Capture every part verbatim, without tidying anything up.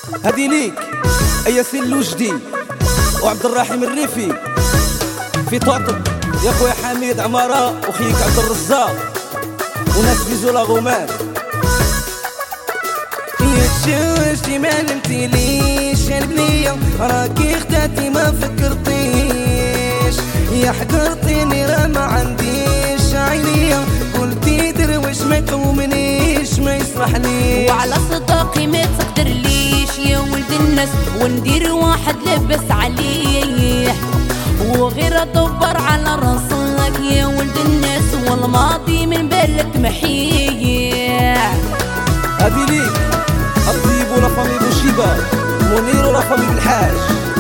هادي ليك أيا سلوجدي وعبد الرحيم الريفي في طوطب يا خويا حميد عمارة وخيك عبد الرزاق وناس في زولا غومان. يا تزوجتي ما نمتليش يا البنية راكي خداتي ما فكرتيش، يا حقرتيني راه ما عنديش عينية قلتي درويش ما يقومنيش ما يصلح ليش، وعلى صداقي ما تقدر ليش يا ولد الناس وندير واحد لبس عليه وغير ادبر على راسك يا ولد الناس والماضي من بالك محيه. هادي ليك الطيب ولا فامي بوشيبة منير ولا فامي بالحاج.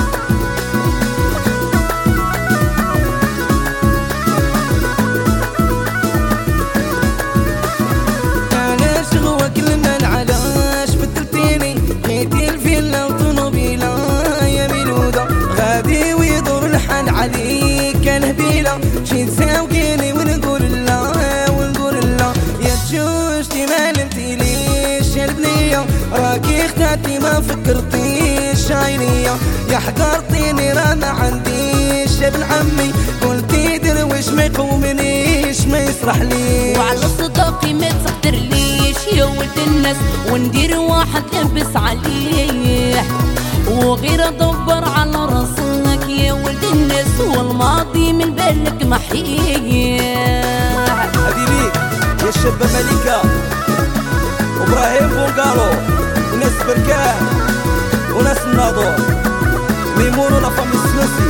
علاش غوا كلمة علاش بدلتيني خيتي الفيلا وطنوبيلا يا ميلودة غادي ويدور الحال عليك الهبيلة شي تساوقيني ونقول لا ونقول لا. يا تزوجتي ما نمتيليش يا البنية راكي خداتي ما فكرتيش عينية، يا حقرتيني راه ما عنديش يا ابن عمي قلتي درويش ما يقومنيش ما يصلح ليش، وعلى صداقي ما تقدر ليش يا ولد الناس وندير واحد لبس عليه وغير ادبر على راسك يا ولد الناس والماضي من بالك محيه. هادي ليك يا الشابة ملكة وابراهيم بونقالو وناس بركان وناس الناظور ميمون ولا فامي السلوسي.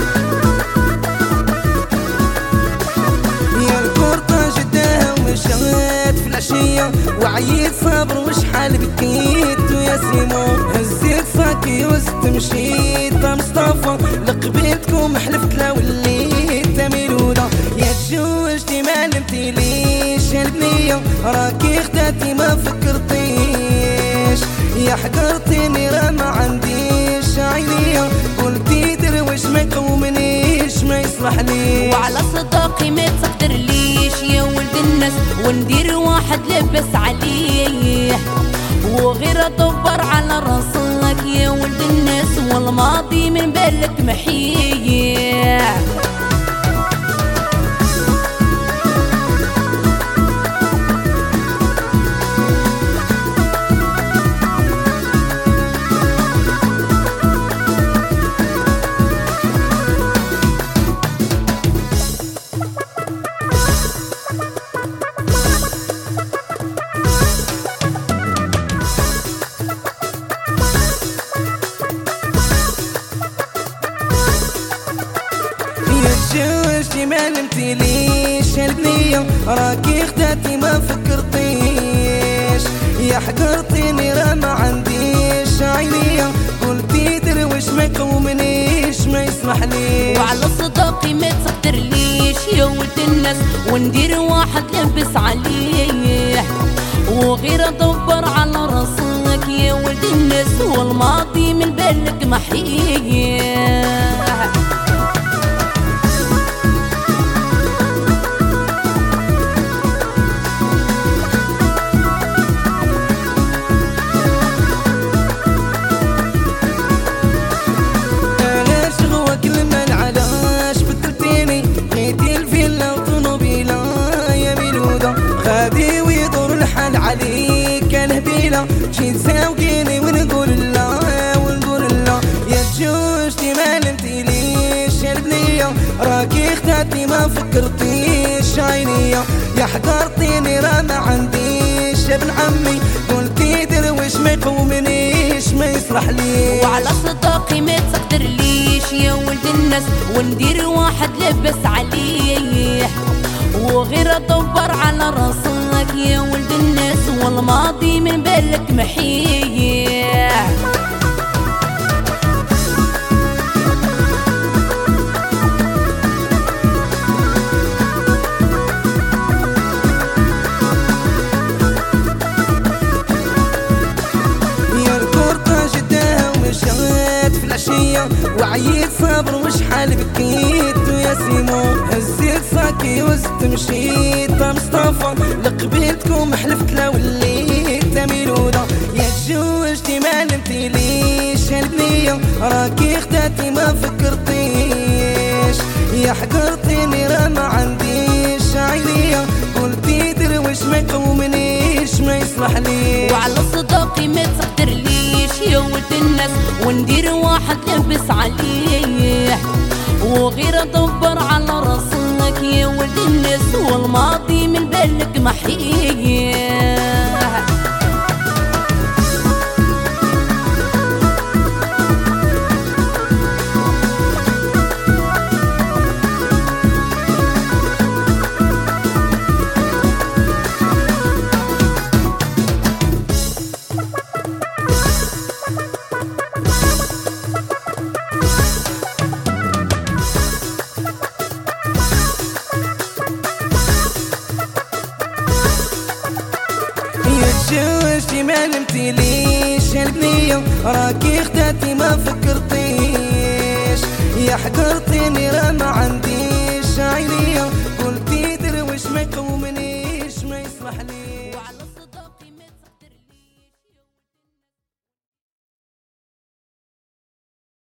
يا الكورطة جداها ومشات في العشية وعييت صابر وشحال بكيت ويا سيمون هزيت صاكي وزت مشيت مصطفى لقبيتكم حلفت لا وليت ميلودة. يا تزوجتي ما نمتيليش يا البنية راكي خداتي ما فكرتيش، يا حقرتيني راه ما عنديش عينية قلتي درويش ما يقومنيش ما يصلح ليش، وعلى صداقي ما تقدر ليش يا ولد الناس وندير واحد لبس عليه وغير ادبر على راسك يا ولد الناس والماضي من بالك محيه. تزوجتي ما نمتيليش يا البنية راكي خداتي ما فكرتيش، يا حقرتيني راه ما عنديش عينية قلتي درويش ما يقومنيش ما يصلح ليش، وعلى صداقي ما تقدر ليش يا ولد الناس وندير واحد لبس عليه وغير ادبر على راسك يا ولد الناس والماضي من بالك محيه. غادي ويدور الحال عليك الهبيلة شي تساوقيني ونقول لا ونقول لا. يا تزوجتي ما نمتيليش يا البنية راكي خداتي ما فكرتيش عينية، يا حقرتيني راه ما عنديش يا ابن عمي قلتي درويش ما يقومنيش ما يصلح ليش، وعلى صداقي ما تقدر ليش يا ولد الناس وندير واحد لبس عليه وغير ادبر على راسك يا ولد الناس والماضي من بالك محيه. يا الكورطة جداها ومشات في العشية وعييت صابر وشحال بكيت ويا سيمون هزيت صاكي وزت مشيت مصطفى لقبيتكم حلفت لا وليت ميلودة. يا تزوجتي ما نمتيليش ليا راكي اختاتي ما فكرتيش، يا حقرتيني راه ما عنديش عينيا، قلتي درويش ما يقومنيش ما يصلح ليش. وعلى صداقي ما تقدرليش يا ولد الناس، وندير واحد لبس عليه وغير ادبر على راسك يا ولد الناس، والماضي من بالك محيه. تزوجتي ما نمتليش البنية، راكي اختاتي ما فكرتيش، يا حقرتيني راه ما عنديش عينيا،